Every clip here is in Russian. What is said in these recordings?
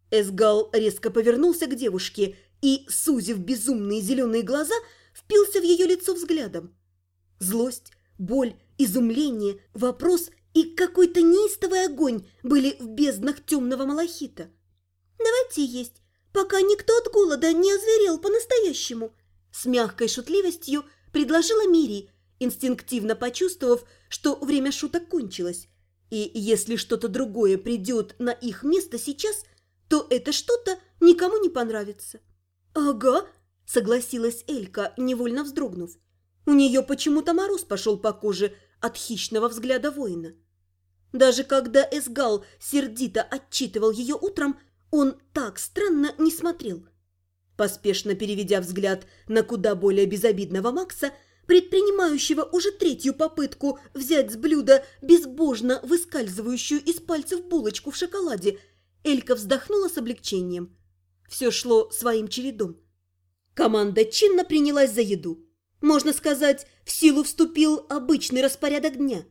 Эсгал резко повернулся к девушке и, сузив безумные зеленые глаза, впился в ее лицо взглядом. Злость, боль, изумление, вопрос и какой-то неистовый огонь были в безднах темного малахита. «Давайте есть, пока никто от голода не озверел по-настоящему», с мягкой шутливостью предложила Мири, инстинктивно почувствовав, что время шуток кончилось, и если что-то другое придет на их место сейчас, то это что-то никому не понравится. «Ага», – согласилась Элька, невольно вздрогнув. У нее почему-то мороз пошел по коже от хищного взгляда воина. Даже когда Эсгал сердито отчитывал ее утром, он так странно не смотрел. Поспешно переведя взгляд на куда более безобидного Макса, предпринимающего уже третью попытку взять с блюда безбожно выскальзывающую из пальцев булочку в шоколаде, Элька вздохнула с облегчением. Все шло своим чередом. Команда чинно принялась за еду. Можно сказать, в силу вступил обычный распорядок дня.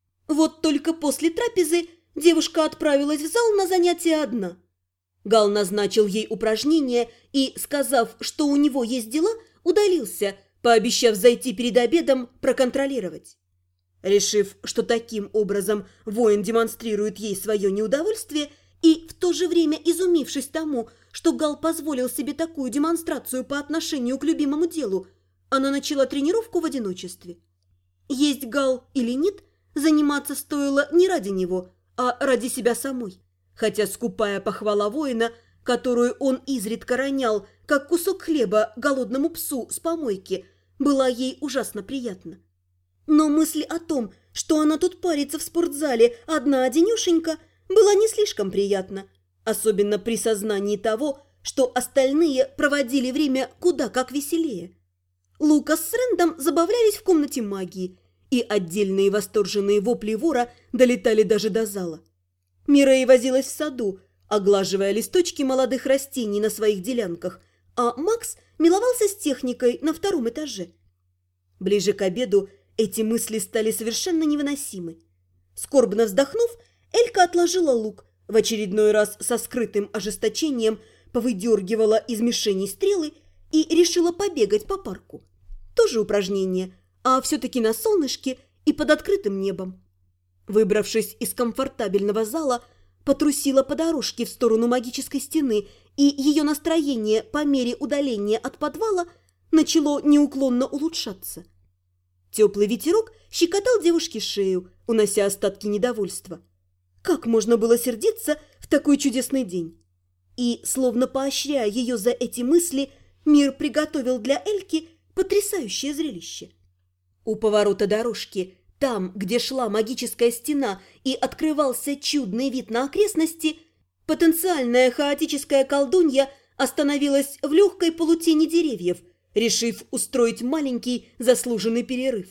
Вот только после трапезы девушка отправилась в зал на занятия одна. Гал назначил ей упражнения и, сказав, что у него есть дела, удалился, пообещав зайти перед обедом проконтролировать. Решив, что таким образом воин демонстрирует ей свое неудовольствие, и в то же время изумившись тому, что Гал позволил себе такую демонстрацию по отношению к любимому делу, она начала тренировку в одиночестве. Есть Гал или нет, заниматься стоило не ради него, а ради себя самой. Хотя скупая похвала воина, которую он изредка ронял, как кусок хлеба голодному псу с помойки, была ей ужасно приятна. Но мысль о том, что она тут парится в спортзале одна-одинешенька, была не слишком приятна, особенно при сознании того, что остальные проводили время куда как веселее. Лукас с Рэндом забавлялись в комнате магии, и отдельные восторженные вопли вора долетали даже до зала. Мирей возилась в саду, оглаживая листочки молодых растений на своих делянках, а Макс миловался с техникой на втором этаже. Ближе к обеду эти мысли стали совершенно невыносимы. Скорбно вздохнув, Элька отложила лук, в очередной раз со скрытым ожесточением повыдергивала из мишеней стрелы и решила побегать по парку. Тоже упражнение, а все-таки на солнышке и под открытым небом. Выбравшись из комфортабельного зала, потрусила по дорожке в сторону магической стены, и ее настроение по мере удаления от подвала начало неуклонно улучшаться. Теплый ветерок щекотал девушке шею, унося остатки недовольства. Как можно было сердиться в такой чудесный день? И, словно поощряя ее за эти мысли, мир приготовил для Эльки потрясающее зрелище. У поворота дорожки, там, где шла магическая стена и открывался чудный вид на окрестности, потенциальная хаотическая колдунья остановилась в легкой полутени деревьев, решив устроить маленький заслуженный перерыв.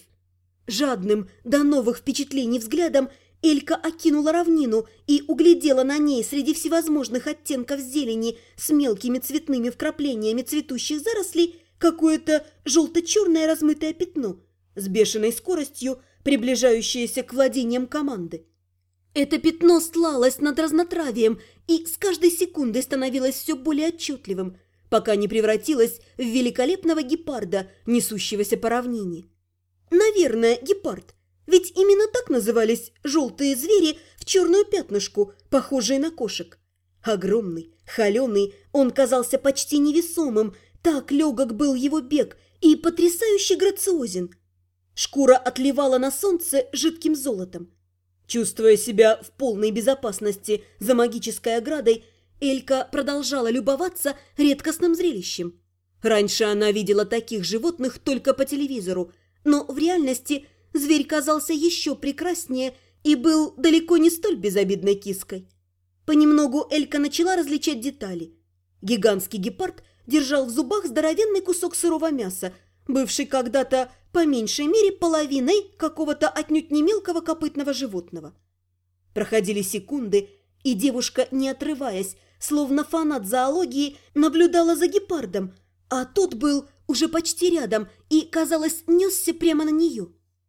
Жадным до новых впечатлений взглядом Элька окинула равнину и углядела на ней среди всевозможных оттенков зелени с мелкими цветными вкраплениями цветущих зарослей какое-то желто-черное размытое пятно с бешеной скоростью, приближающееся к владениям команды. Это пятно стлалось над разнотравием и с каждой секундой становилось все более отчетливым, пока не превратилось в великолепного гепарда, несущегося по равнине. Наверное, гепард, ведь именно так назывались желтые звери в черную пятнышку, похожие на кошек. Огромный, холеный, он казался почти невесомым, так легок был его бег и потрясающе грациозен. Шкура отливала на солнце жидким золотом. Чувствуя себя в полной безопасности за магической оградой, Элька продолжала любоваться редкостным зрелищем. Раньше она видела таких животных только по телевизору, но в реальности зверь казался еще прекраснее и был далеко не столь безобидной киской. Понемногу Элька начала различать детали. Гигантский гепард держал в зубах здоровенный кусок сырого мяса, бывший когда-то по меньшей мере половиной какого-то отнюдь не мелкого копытного животного. Проходили секунды, и девушка, не отрываясь, словно фанат зоологии, наблюдала за гепардом, а тот был уже почти рядом и, казалось, несся прямо на нее.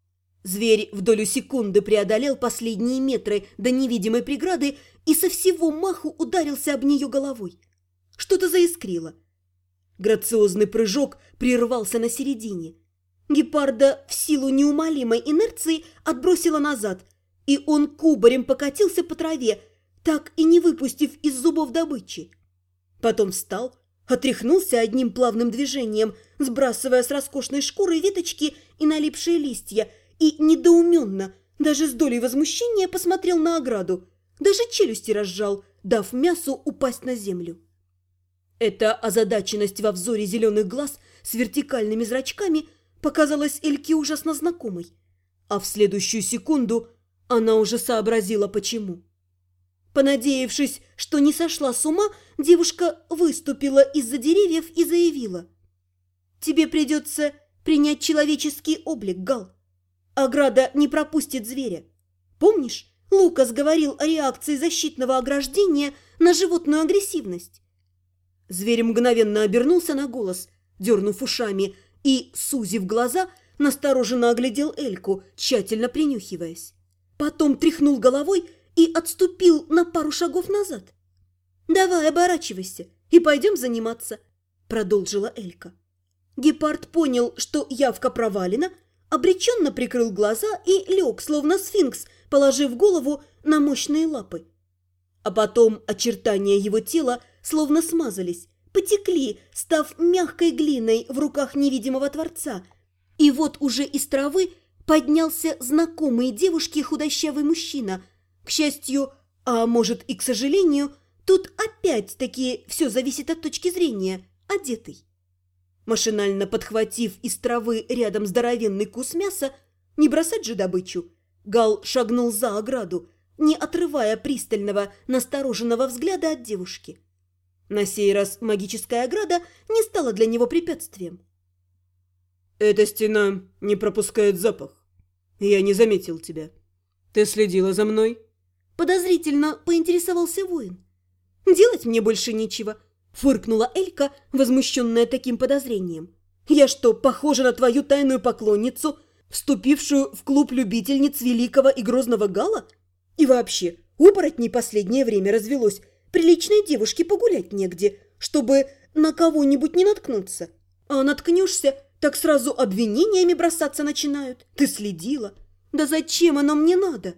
Зверь в долю секунды преодолел последние метры до невидимой преграды и со всего маху ударился об нее головой. Что-то заискрило. Грациозный прыжок прервался на середине. Гепарда в силу неумолимой инерции отбросило назад, и он кубарем покатился по траве, так и не выпустив из зубов добычи. Потом встал, отряхнулся одним плавным движением, сбрасывая с роскошной шкуры веточки и налипшие листья, и недоуменно, даже с долей возмущения, посмотрел на ограду, даже челюсти разжал, дав мясу упасть на землю. Эта озадаченность во взоре зеленых глаз с вертикальными зрачками показалась Эльке ужасно знакомой, а в следующую секунду она уже сообразила, почему. Понадеявшись, что не сошла с ума, девушка выступила из-за деревьев и заявила: «Тебе придется принять человеческий облик, Гал. Ограда не пропустит зверя. Помнишь, Лукас говорил о реакции защитного ограждения на животную агрессивность?» Зверь мгновенно обернулся на голос, дернув ушами, и, сузив глаза, настороженно оглядел Эльку, тщательно принюхиваясь. Потом тряхнул головой и отступил на пару шагов назад. «Давай, оборачивайся и пойдем заниматься», – продолжила Элька. Гепард понял, что явка провалена, обреченно прикрыл глаза и лег, словно сфинкс, положив голову на мощные лапы. А потом очертания его тела словно смазались, потекли, став мягкой глиной в руках невидимого Творца. И вот уже из травы поднялся знакомый девушке худощавый мужчина. К счастью, а может и к сожалению, тут опять-таки все зависит от точки зрения, одетый. Машинально подхватив из травы рядом здоровенный кус мяса, не бросать же добычу, Гал шагнул за ограду, не отрывая пристального, настороженного взгляда от девушки. На сей раз магическая ограда не стала для него препятствием. «Эта стена не пропускает запах. Я не заметил тебя. Ты следила за мной?» Подозрительно поинтересовался воин. «Делать мне больше нечего», – фыркнула Элька, возмущенная таким подозрением. «Я что, похожа на твою тайную поклонницу, вступившую в клуб любительниц великого и грозного Гала? И вообще, оборотней последнее время развелось, приличной девушке погулять негде, чтобы на кого-нибудь не наткнуться. А наткнешься, так сразу обвинениями бросаться начинают. Ты следила. Да зачем оно мне надо?»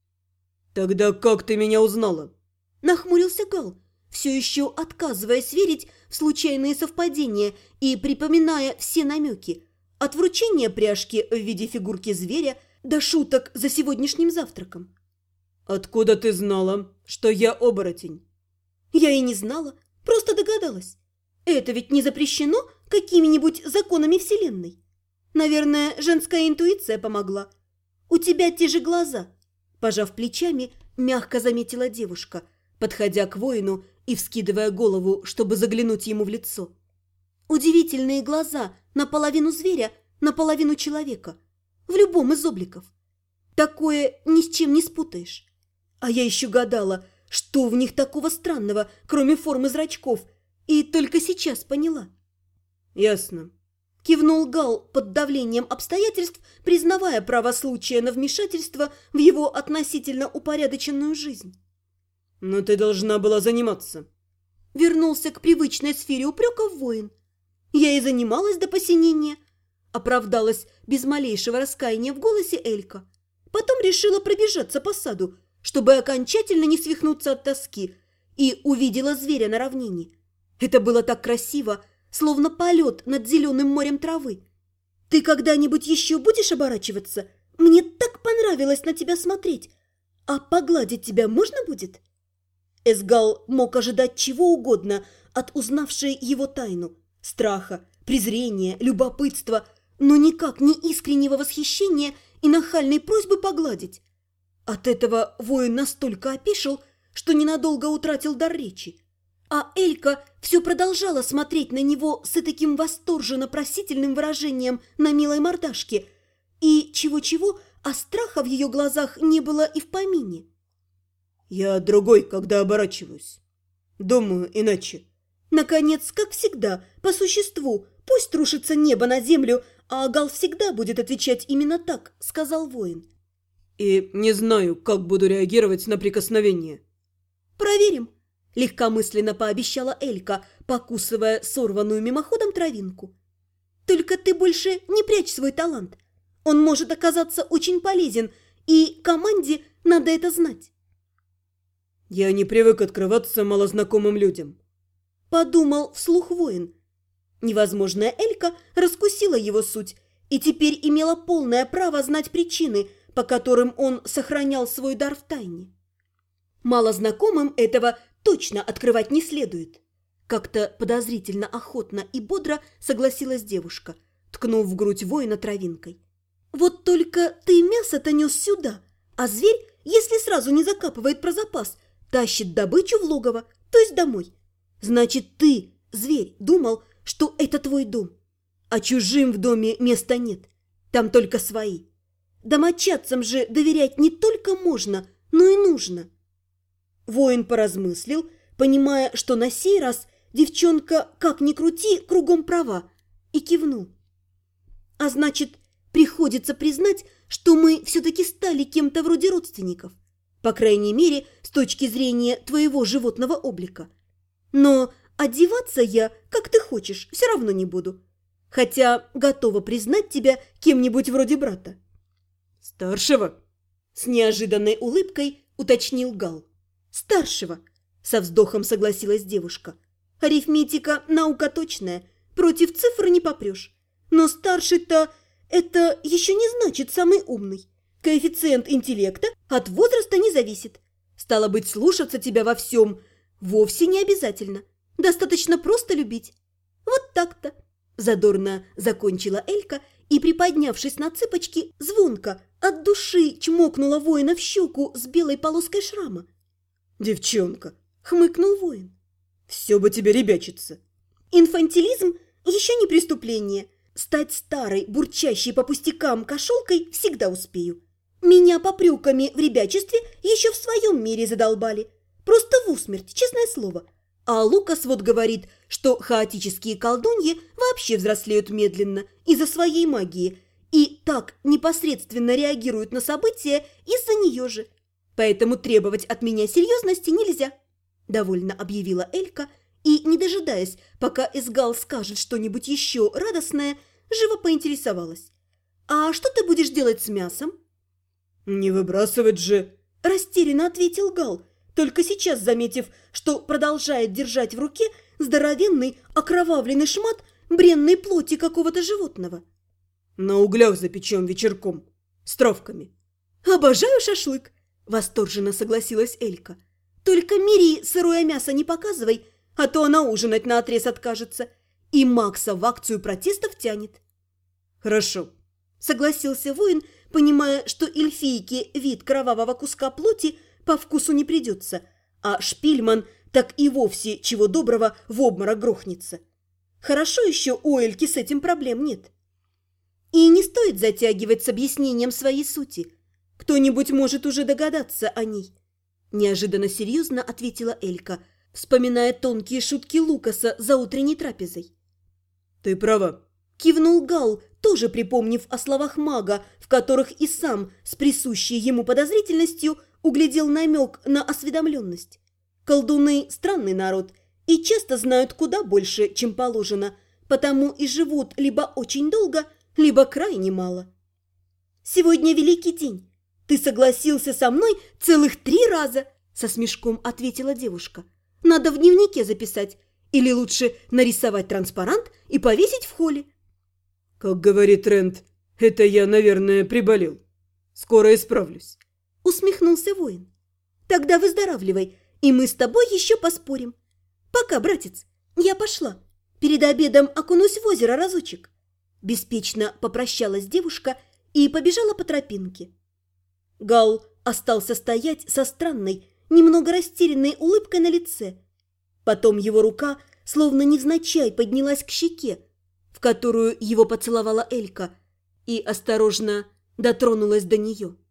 «Тогда как ты меня узнала?» Нахмурился Гал, все еще отказываясь верить в случайные совпадения и припоминая все намеки. От вручения пряжки в виде фигурки зверя до шуток за сегодняшним завтраком. «Откуда ты знала, что я оборотень?» Я и не знала, просто догадалась. Это ведь не запрещено какими-нибудь законами Вселенной. Наверное, женская интуиция помогла. У тебя те же глаза. Пожав плечами, мягко заметила девушка, подходя к воину и вскидывая голову, чтобы заглянуть ему в лицо. Удивительные глаза, наполовину зверя, наполовину человека. В любом из обликов. Такое ни с чем не спутаешь. А я еще гадала, что в них такого странного, кроме формы зрачков, и только сейчас поняла. «Ясно», – кивнул Гал под давлением обстоятельств, признавая право случая на вмешательство в его относительно упорядоченную жизнь. «Но ты должна была заниматься». Вернулся к привычной сфере упреков воин. Я и занималась до посинения. Оправдалась без малейшего раскаяния в голосе Элька. Потом решила пробежаться по саду, чтобы окончательно не свихнуться от тоски, и увидела зверя на равнине. Это было так красиво, словно полет над зеленым морем травы. Ты когда-нибудь еще будешь оборачиваться? Мне так понравилось на тебя смотреть. А погладить тебя можно будет?» Эсгал мог ожидать чего угодно от узнавшей его тайну. Страха, презрения, любопытства, но никак не искреннего восхищения и нахальной просьбы погладить. От этого воин настолько опешил, что ненадолго утратил дар речи. А Элька все продолжала смотреть на него с таким восторженно-просительным выражением на милой мордашке. И чего-чего, а страха в ее глазах не было и в помине. «Я другой, когда оборачиваюсь. Думаю иначе». Наконец, как всегда, по существу, пусть рушится небо на землю, а Гал всегда будет отвечать именно так», – сказал воин. «И не знаю, как буду реагировать на прикосновение». «Проверим», – легкомысленно пообещала Элька, покусывая сорванную мимоходом травинку. «Только ты больше не прячь свой талант. Он может оказаться очень полезен, и команде надо это знать». «Я не привык открываться малознакомым людям», – подумал вслух воин. Невозможная Элька раскусила его суть и теперь имела полное право знать причины, по которым он сохранял свой дар в тайне. Малознакомым этого точно открывать не следует. Как-то подозрительно охотно и бодро согласилась девушка, ткнув в грудь воина травинкой. «Вот только ты мясо-то нес сюда, а зверь, если сразу не закапывает про запас, тащит добычу в логово, то есть домой. Значит, ты, зверь, думал, что это твой дом. А чужим в доме места нет, там только свои. Домочадцам же доверять не только можно, но и нужно». Воин поразмыслил, понимая, что на сей раз девчонка, как ни крути, кругом права, и кивнул. «А значит, приходится признать, что мы все-таки стали кем-то вроде родственников, по крайней мере, с точки зрения твоего животного облика. Но одеваться я, как ты хочешь, все равно не буду, хотя готова признать тебя кем-нибудь вроде брата». «Старшего?» – с неожиданной улыбкой уточнил Гал. «Старшего», – со вздохом согласилась девушка. «Арифметика – наука точная, против цифр не попрешь. Но старший-то это еще не значит самый умный. Коэффициент интеллекта от возраста не зависит. Стало быть, слушаться тебя во всем вовсе не обязательно. Достаточно просто любить. Вот так-то», – задорно закончила Элька и, приподнявшись на цыпочки, звонко от души чмокнула воина в щеку с белой полоской шрама. «Девчонка!» – хмыкнул воин. «Все бы тебе ребячиться!» «Инфантилизм еще не преступление. Стать старой, бурчащей по пустякам кошелкой всегда успею. Меня попреками в ребячестве еще в своем мире задолбали. Просто в усмерть, честное слово. А Лукас вот говорит, что хаотические колдуньи вообще взрослеют медленно из-за своей магии и так непосредственно реагируют на события из-за нее же. Поэтому требовать от меня серьезности нельзя», – довольно объявила Элька и, не дожидаясь, пока Эсгал скажет что-нибудь еще радостное, живо поинтересовалась. «А что ты будешь делать с мясом?» «Не выбрасывать же!» – растерянно ответил Гал, только сейчас заметив, что продолжает держать в руке здоровенный окровавленный шмат бренной плоти какого-то животного. «На углях запечем вечерком, с травками». «Обожаю шашлык!» – восторженно согласилась Элька. «Только Мирии сырое мясо не показывай, а то она ужинать наотрез откажется, и Макса в акцию протестов тянет». «Хорошо», – согласился воин, понимая, что эльфийке вид кровавого куска плоти по вкусу не придется, а Шпильман так и вовсе, чего доброго, в обморок грохнется. Хорошо еще у Эльки с этим проблем нет. И не стоит затягивать с объяснением своей сути. Кто-нибудь может уже догадаться о ней. Неожиданно серьезно ответила Элька, вспоминая тонкие шутки Лукаса за утренней трапезой. «Ты права», – кивнул Гал, тоже припомнив о словах мага, в которых и сам, с присущей ему подозрительностью, углядел намек на осведомленность. Колдуны – странный народ и часто знают куда больше, чем положено, потому и живут либо очень долго, либо крайне мало. «Сегодня великий день. Ты согласился со мной целых 3 раза», – со смешком ответила девушка. «Надо в дневнике записать или лучше нарисовать транспарант и повесить в холле». «Как говорит Рент, это я, наверное, приболел. Скоро исправлюсь», – усмехнулся воин. «Тогда выздоравливай, и мы с тобой еще поспорим. Пока, братец, я пошла. Перед обедом окунусь в озеро разочек». Беспечно попрощалась девушка и побежала по тропинке. Гал остался стоять со странной, немного растерянной улыбкой на лице. Потом его рука, словно невзначай, поднялась к щеке, в которую его поцеловала Элька, и осторожно дотронулась до нее.